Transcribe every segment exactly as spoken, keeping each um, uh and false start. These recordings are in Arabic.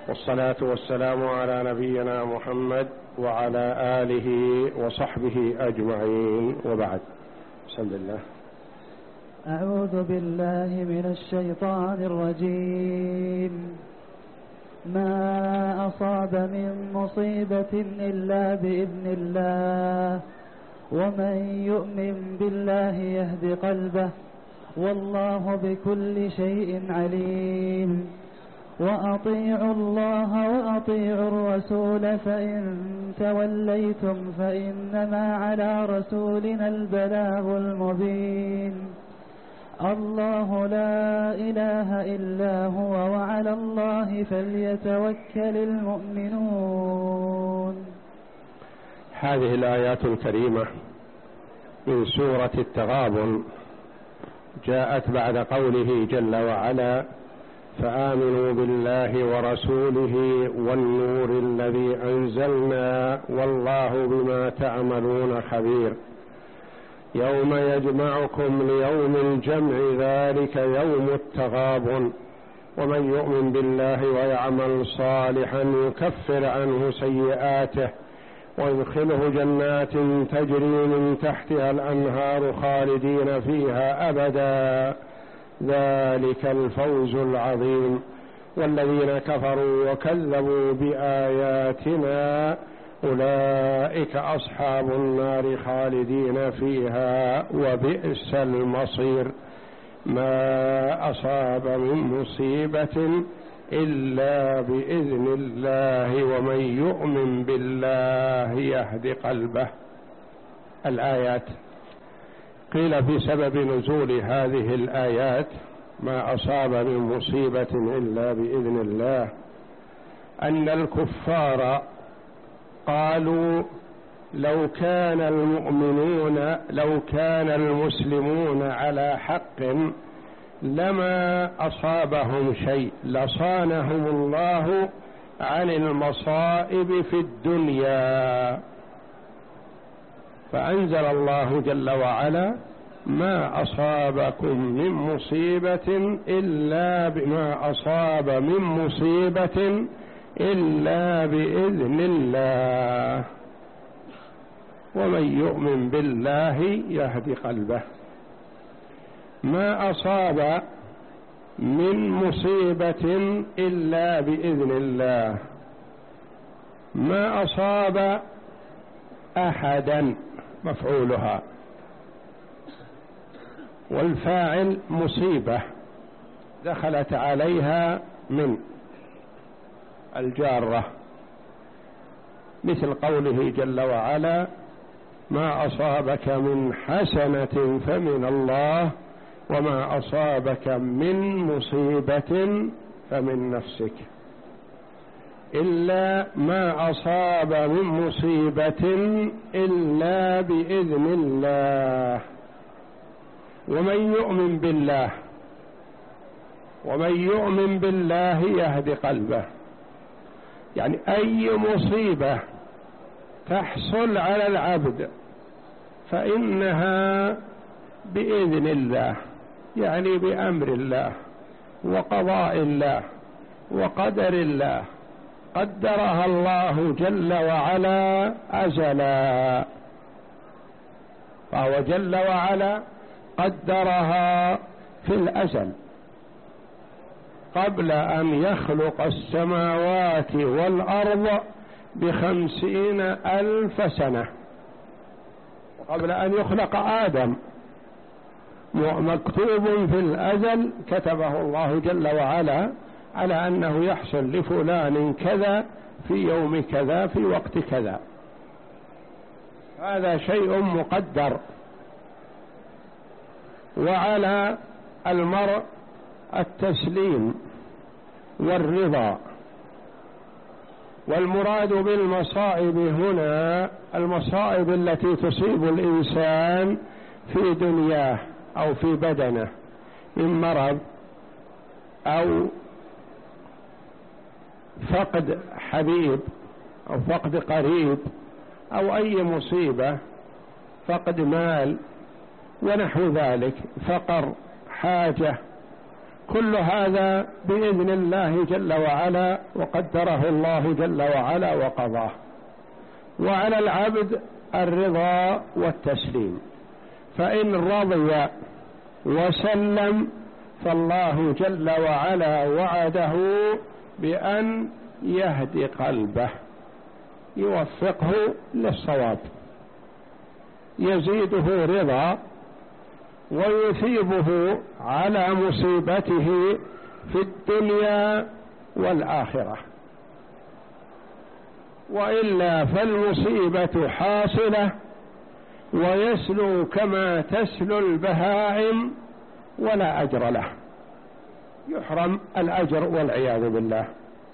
والصلاة والسلام على نبينا محمد وعلى آله وصحبه أجمعين، وبعد. بسم الله. أعوذ بالله من الشيطان الرجيم. ما أصاب من مصيبة إلا بإذن الله، ومن يؤمن بالله يهد قلبه، والله بكل شيء عليم. وأطيعوا الله وأطيعوا الرسول، فإن توليتم فإنما على رسولنا البلاغ المبين. الله لا إله إلا هو، وعلى الله فليتوكل المؤمنون. هذه الآيات الكريمة من سورة التغابن جاءت بعد قوله جل وعلا: فآمنوا بالله ورسوله والنور الذي أنزلنا والله بما تعملون خبير. يوم يجمعكم ليوم الجمع ذلك يوم التغابن، ومن يؤمن بالله ويعمل صالحا يكفر عنه سيئاته ويدخله جنات تجري من تحتها الأنهار خالدين فيها أبدا، ذلك الفوز العظيم. والذين كفروا وكذبوا بآياتنا أولئك أصحاب النار خالدين فيها وبئس المصير. ما أصاب من مصيبة إلا بإذن الله، ومن يؤمن بالله يهد قلبه. الآيات قيل في سبب نزول هذه الآيات ما أصاب من مصيبة إلا بإذن الله أن الكفار قالوا: لو كان المؤمنون لو كان المسلمون على حق لما أصابهم شيء، لصانهم الله عن المصائب في الدنيا. فأنزل الله جل وعلا: ما أصابكم من مصيبة إلا بما أصاب من مصيبة إلا بإذن الله، ومن يؤمن بالله يهد قلبه. ما أصاب من مصيبة إلا بإذن الله، ما أصاب أحدا مفعولها، والفاعل مصيبة دخلت عليها من الجارة، مثل قوله جل وعلا: ما أصابك من حسنة فمن الله، وما أصابك من مصيبة فمن نفسك. إلا ما أصاب من مصيبة إلا بإذن الله، ومن يؤمن بالله ومن يؤمن بالله يهد قلبه. يعني أي مصيبة تحصل على العبد فإنها بإذن الله، يعني بأمر الله وقضاء الله وقدر الله، قدرها الله جل وعلا أزلا، فهو جل وعلا قدرها في الأزل قبل أن يخلق السماوات والأرض بخمسين ألف سنة، وقبل أن يخلق آدم مكتوب في الأزل، كتبه الله جل وعلا على أنه يحصل لفلان كذا في يوم كذا في وقت كذا. هذا شيء مقدر، وعلى المرء التسليم والرضا. والمراد بالمصائب هنا المصائب التي تصيب الإنسان في دنياه أو في بدنه من مرض أو فقد حبيب أو فقد قريب أو أي مصيبة، فقد مال ونحو ذلك، فقر، حاجة، كل هذا بإذن الله جل وعلا، وقدره الله جل وعلا وقضاه. وعلى العبد الرضا والتسليم، فإن رضي وسلم فالله جل وعلا وعده بأن يهدي قلبه، يوفقه للصواب، يزيده رضا ويثيبه على مصيبته في الدنيا والآخرة. وإلا فالمصيبة حاصلة ويسلو كما تسلو البهائم ولا أجر له، يحرم الأجر والعياذ بالله.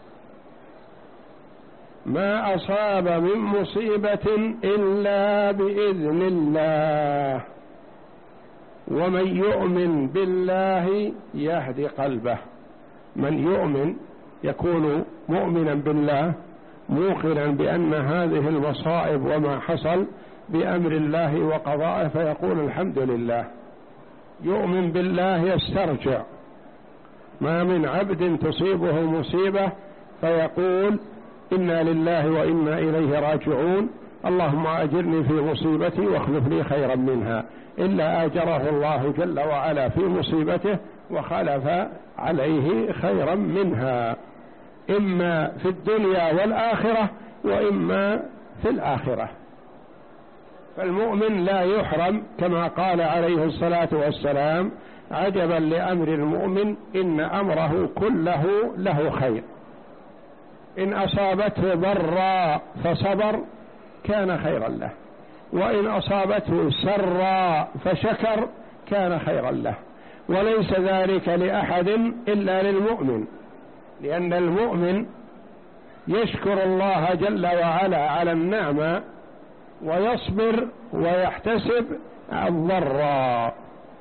ما أصاب من مصيبة إلا بإذن الله، ومن يؤمن بالله يهدي قلبه. من يؤمن يكون مؤمنا بالله، موقنا بأن هذه المصائب وما حصل بأمر الله وقضائه، فيقول الحمد لله. يؤمن بالله يسترجع، ما من عبد تصيبه مصيبة فيقول إنا لله وإنا إليه راجعون، اللهم أجرني في مصيبتي واخلف لي خيرا منها، إلا آجره الله جل وعلا في مصيبته وخلف عليه خيرا منها، إما في الدنيا والآخرة وإما في الآخرة. فالمؤمن لا يحرم، كما قال عليه الصلاة والسلام: عجبا لأمر المؤمن إن أمره كله له خير، إن أصابته ضراء فصبر كان خيرا له، وإن أصابته سراء فشكر كان خيرا له. وليس ذلك لأحد إلا للمؤمن، لأن المؤمن يشكر الله جل وعلا على النعمة ويصبر ويحتسب الضراء.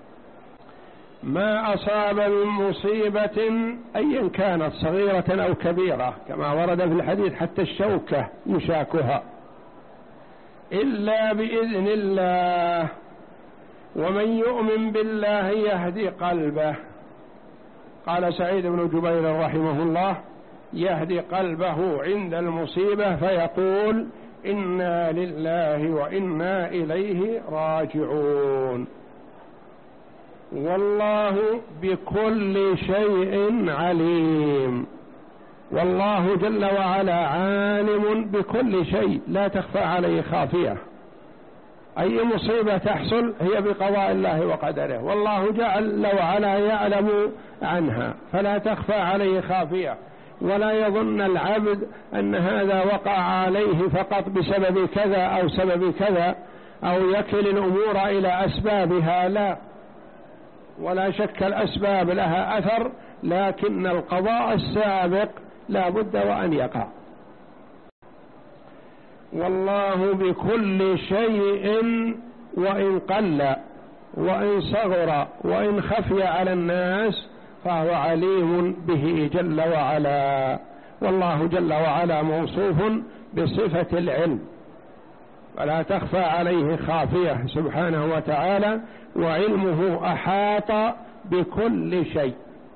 ما أصاب من مصيبة أيا كانت صغيرة أو كبيرة، كما ورد في الحديث حتى الشوكة يشاكها، إلا بإذن الله، ومن يؤمن بالله يهدي قلبه. قال سعيد بن جبير رحمه الله: يهدي قلبه عند المصيبة فيقول إنا لله وإنا إليه راجعون. والله بكل شيء عليم، والله جل وعلا عالم بكل شيء، لا تخفى عليه خافية. أي مصيبة تحصل هي بقضاء الله وقدره، والله جل وعلا يعلم عنها، فلا تخفى عليه خافية. ولا يظن العبد أن هذا وقع عليه فقط بسبب كذا أو سبب كذا، أو يكل الأمور إلى أسبابها، لا، ولا شك الأسباب لها أثر، لكن القضاء السابق لا بد وأن يقع. والله بكل شيء وإن قل وإن صغر وإن خفي على الناس فهو عليم به جل وعلا. والله جل وعلا موصوف بصفة العلم، ولا تخفى عليه خافية سبحانه وتعالى، وعلمه أحاط بكل شيء.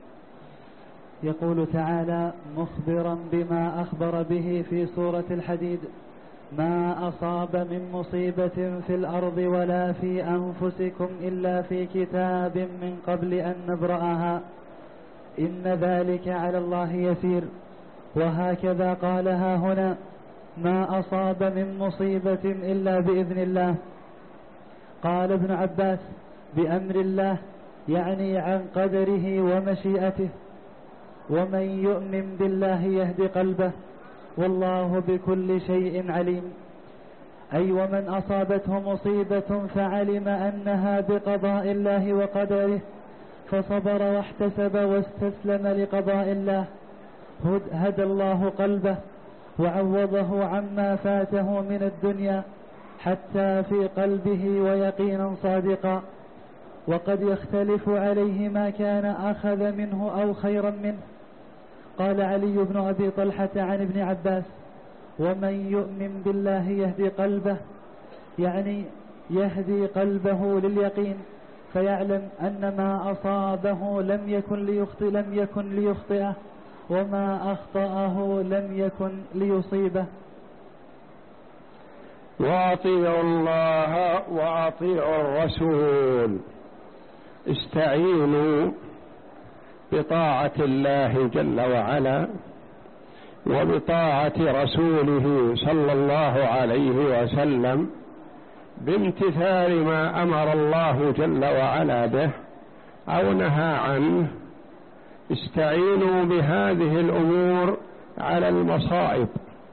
يقول تعالى مخبرا بما أخبر به في سورة الحديد: ما أصاب من مصيبة في الأرض ولا في أنفسكم إلا في كتاب من قبل أن نبرأها إن ذلك على الله يسير. وهكذا قالها هنا: ما أصاب من مصيبة إلا بإذن الله. قال ابن عباس: بأمر الله، يعني عن قدره ومشيئته. ومن يؤمن بالله يهدي قلبه، والله بكل شيء عليم. أي ومن أصابته مصيبة فعلم أنها بقضاء الله وقدره فصبر واحتسب واستسلم لقضاء الله، هدى الله قلبه وعوضه عما فاته من الدنيا حتى في قلبه ويقينا صادقا. وقد يختلف عليه ما كان أخذ منه أو خيرا منه. قال علي بن أبي طلحة عن ابن عباس: ومن يؤمن بالله يهدي قلبه، يعني يهدي قلبه لليقين فيعلم أن ما أصابه لم يكن ليخطئ لم يكن ليخطئه، وما أخطأه لم يكن ليصيبه. وأطيعوا الله وأطيعوا الرسول، استعينوا بطاعة الله جل وعلا وبطاعة رسوله صلى الله عليه وسلم بامتثال ما أمر الله جل وعلا به أو نهى عنه. استعينوا بهذه الأمور على المصائب،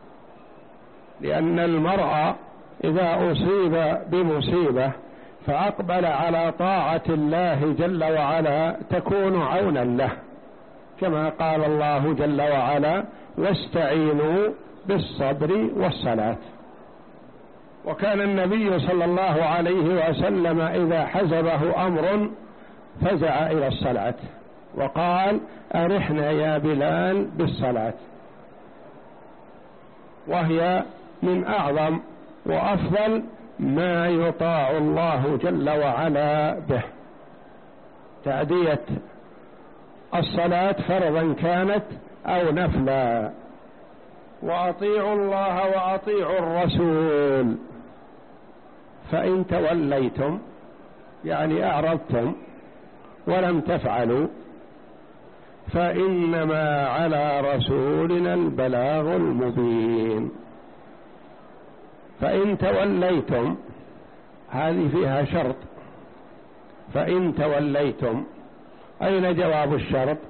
لأن المرء إذا أصيب بمصيبة فأقبل على طاعة الله جل وعلا تكون عونا له، كما قال الله جل وعلا: واستعينوا بالصبر والصلاة. وكان النبي صلى الله عليه وسلم إذا حزبه أمر فزع إلى الصلاة وقال: أرحنا يا بلال بالصلاة، وهي من أعظم وأفضل ما يطاع الله جل وعلا به، تأدية الصلاة فرضا كانت أو نفلا. وأطيعوا الله وأطيعوا الرسول، فإن توليتم يعني أعرضتم ولم تفعلوا فإنما على رسولنا البلاغ المبين. فإن توليتم هذه فيها شرط، فإن توليتم أين جواب الشرط؟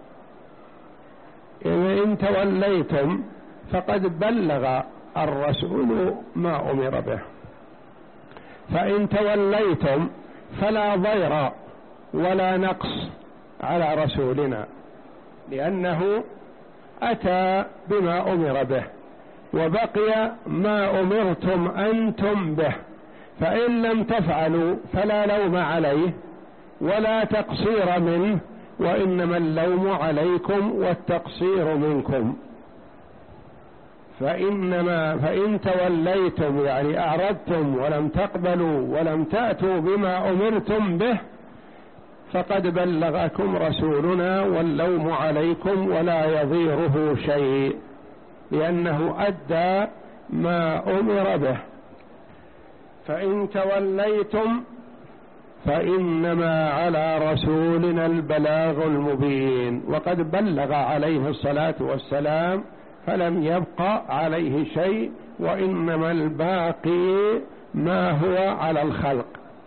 إن توليتم فقد بلغ الرسول ما أمر به، فإن توليتم فلا ضير ولا نقص على رسولنا، لأنه أتى بما أمر به وبقي ما أمرتم أنتم به، فإن لم تفعلوا فلا لوم عليه ولا تقصير منه، وإنما اللوم عليكم والتقصير منكم. فإنما فإن توليتم يعني أعرضتم ولم تقبلوا ولم تأتوا بما أمرتم به فقد بلغكم رسولنا واللوم عليكم ولا يضيره شيء، لأنه أدى ما أمر به. فإن توليتم فإنما على رسولنا البلاغ المبين، وقد بلغ عليه الصلاة والسلام فلم يبقى عليه شيء، وإنما الباقي ما هو على الخلق.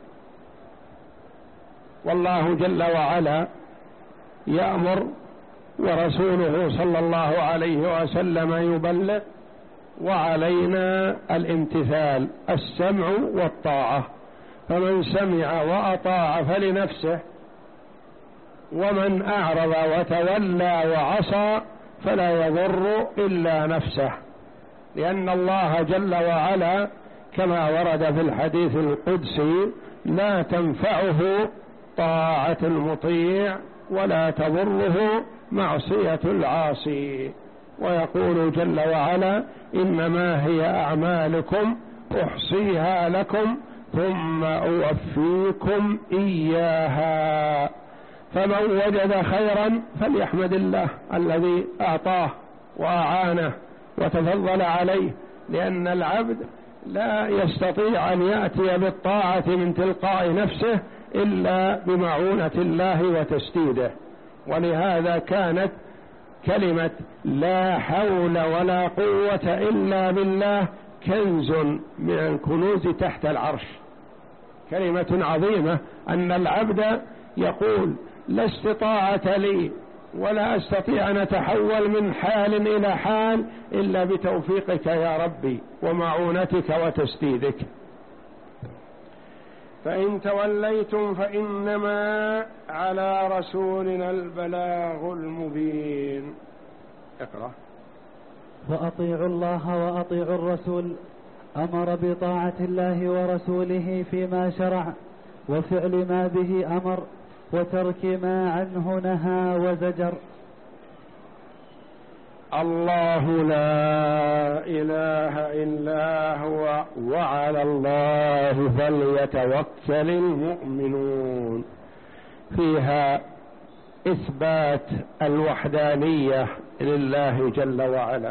والله جل وعلا يأمر ورسوله صلى الله عليه وسلم يبلغ، وعلينا الامتثال، السمع والطاعة. فمن سمع وأطاع فلنفسه، ومن أعرض وتولى وعصى فلا يضر إلا نفسه، لأن الله جل وعلا كما ورد في الحديث القدسي: لا تنفعه طاعة المطيع ولا تضره معصية العاصي. ويقول جل وعلا: إنما هي أعمالكم أحصيها لكم ثم أوفيكم إياها. فمن وجد خيرا فليحمد الله الذي أعطاه وأعانه وتفضل عليه، لأن العبد لا يستطيع أن يأتي بالطاعة من تلقاء نفسه إلا بمعونة الله وتسديده. ولهذا كانت كلمة لا حول ولا قوة إلا بالله كنز من الكنوز تحت العرش، كلمة عظيمة، أن العبد يقول: لا استطاعة لي ولا أستطيع أن أتحول من حال إلى حال إلا بتوفيقك يا ربي ومعونتك وتسديدك. فإن توليتم فإنما على رسولنا البلاغ المبين. اقرأ. وأطيعوا الله وأطيعوا الرسول، أمر بطاعة الله ورسوله فيما شرع وفعل ما به أمر وترك ما عنه نهى وزجر. الله لا إله إلا هو وعلى الله فليتوكل المؤمنون، فيها إثبات الوحدانية لله جل وعلا،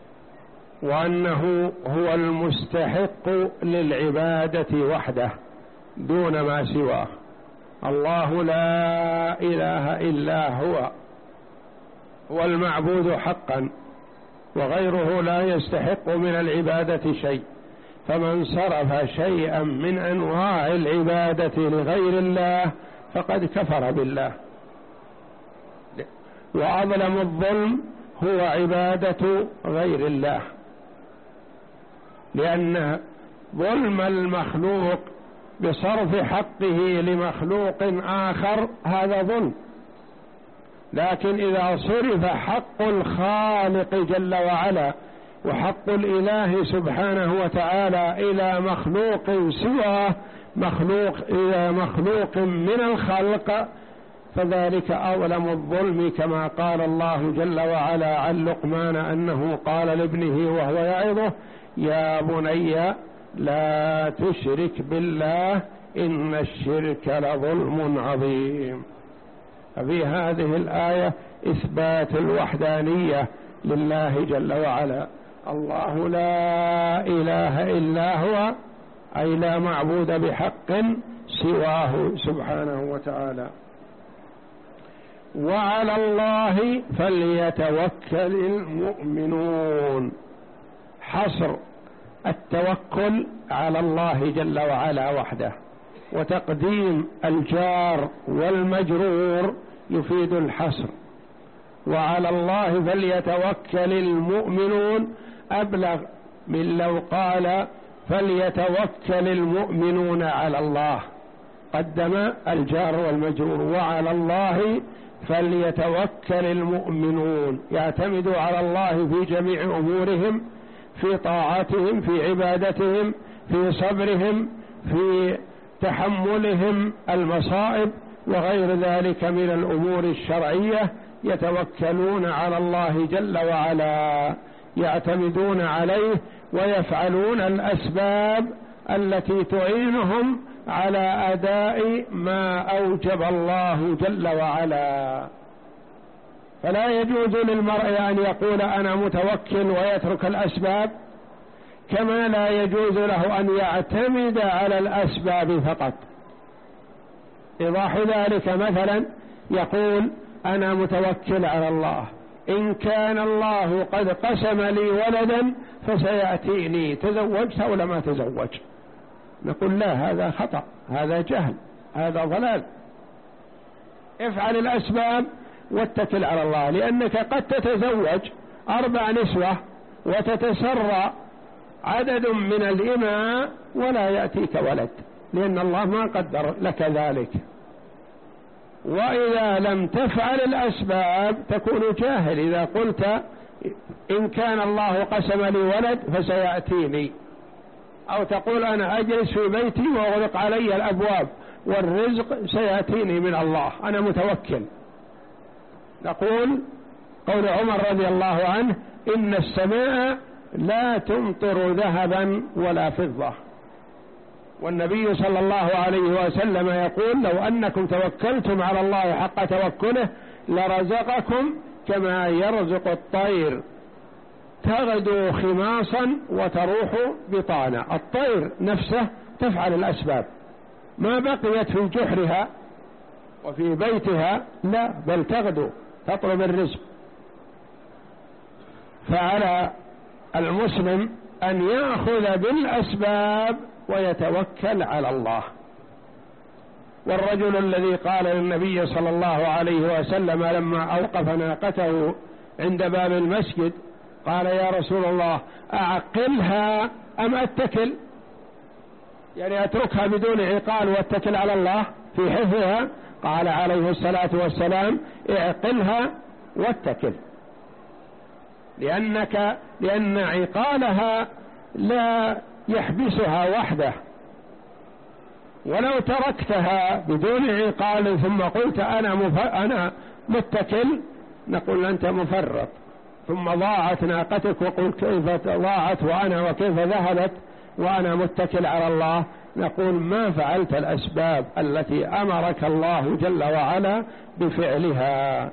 وأنه هو المستحق للعبادة وحده دون ما سواه. الله لا إله إلا هو، هو المعبود حقا، وغيره لا يستحق من العبادة شيء. فمن صرف شيئا من أنواع العبادة لغير الله فقد كفر بالله. وأظلم الظلم هو عبادة غير الله، لأن ظلم المخلوق بصرف حقه لمخلوق آخر هذا ظلم. لكن إذا صرف حق الخالق جل وعلا وحق الإله سبحانه وتعالى إلى مخلوق سواه، مخلوق إلى مخلوق من الخلق، فذلك أظلم الظلم، كما قال الله جل وعلا عن لقمان أنه قال لابنه وهو يعظه: يا بني لا تشرك بالله إن الشرك لظلم عظيم. ففي هذه الآية إثبات الوحدانية لله جل وعلا. الله لا إله إلا هو، أي لا معبود بحق سواه سبحانه وتعالى. وعلى الله فليتوكل المؤمنون، حصر التوكل على الله جل وعلا وحده، وتقديم الجار والمجرور يفيد الحصر. وعلى الله فليتوكل المؤمنون أبلغ من لو قال فليتوكل المؤمنون على الله، قدم الجار والمجرور. وعلى الله فليتوكل المؤمنون، يعتمدوا على الله في جميع أمورهم، في طاعتهم، في عبادتهم، في صبرهم، في تحملهم المصائب وغير ذلك من الأمور الشرعية، يتوكلون على الله جل وعلا، يعتمدون عليه ويفعلون الأسباب التي تعينهم على أداء ما أوجب الله جل وعلا. فلا يجوز للمرء أن يقول أنا متوكل ويترك الأسباب، كما لا يجوز له أن يعتمد على الأسباب فقط. إيضاح ذلك مثلا يقول أنا متوكل على الله، إن كان الله قد قسم لي ولدا فسيأتيني، تزوجت أو لما تزوج؟ نقول لا، هذا خطأ، هذا جهل، هذا ضلال. افعل الأسباب واتكل على الله، لأنك قد تتزوج أربع نسوة وتتسرى عدد من الإماء ولا يأتيك ولد، لأن الله ما قدر لك ذلك. وإذا لم تفعل الأسباب تكون جاهل إذا قلت إن كان الله قسم لي ولد فسيأتيني، أو تقول أنا أجلس في بيتي وأغلق علي الأبواب والرزق سيأتيني من الله، أنا متوكل. نقول قول عمر رضي الله عنه: إن السماء لا تمطر ذهبا ولا فضة. والنبي صلى الله عليه وسلم يقول: لو أنكم توكلتم على الله حق توكله لرزقكم كما يرزق الطير تغدو خماصا وتروح بطانا. الطير نفسه تفعل الأسباب، ما بقيت في جحرها وفي بيتها، لا، بل تغدو تطلب الرزق. فعلى المسلم أن يأخذ بالأسباب ويتوكل على الله. والرجل الذي قال للنبي صلى الله عليه وسلم لما أوقف ناقته عند باب المسجد قال: يا رسول الله أعقلها أم أتكل؟ يعني أتركها بدون عقال واتكل على الله في حفظها؟ قال عليه الصلاة والسلام: اعقلها واتكل، لأنك لأن عقالها لا يحبسها وحده، ولو تركتها بدون عقال ثم قلت أنا, مف... أنا متكل نقول أنت مفرط، ثم ضاعت ناقتك وقل كيف ضاعت وأنا وكيف ذهبت وأنا متكل على الله، نقول ما فعلت الأسباب التي أمرك الله جل وعلا بفعلها.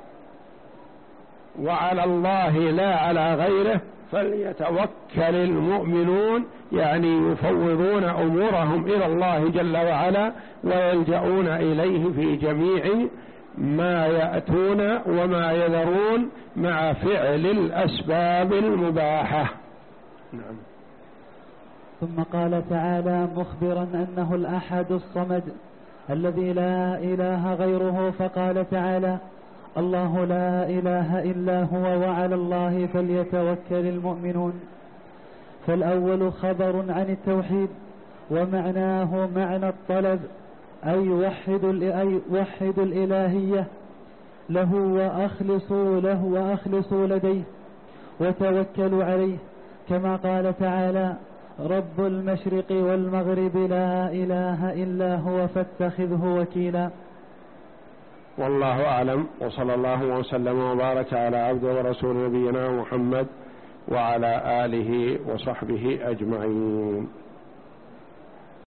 وعلى الله لا على غيره فليتوكل المؤمنون، يعني يفوضون أمورهم إلى الله جل وعلا ويلجؤون إليه في جميع ما يأتون وما يذرون مع فعل الأسباب المباحة. نعم. ثم قال تعالى مخبرا أنه الأحد الصمد الذي لا إله غيره، فقال تعالى الله لا إله إلا هو وعلى الله فليتوكل المؤمنون. فالأول خبر عن التوحيد ومعناه معنى الطلب، أي وحدوا أي وحدوا الإلهية له وأخلصوا له وأخلصوا لديه وتوكلوا عليه، كما قال تعالى رب المشرق والمغرب لا إله إلا هو فاتخذه وكيلا. والله أعلم، وصلى الله وسلم وبارك على عبده ورسول نبينا محمد وعلى آله وصحبه أجمعين.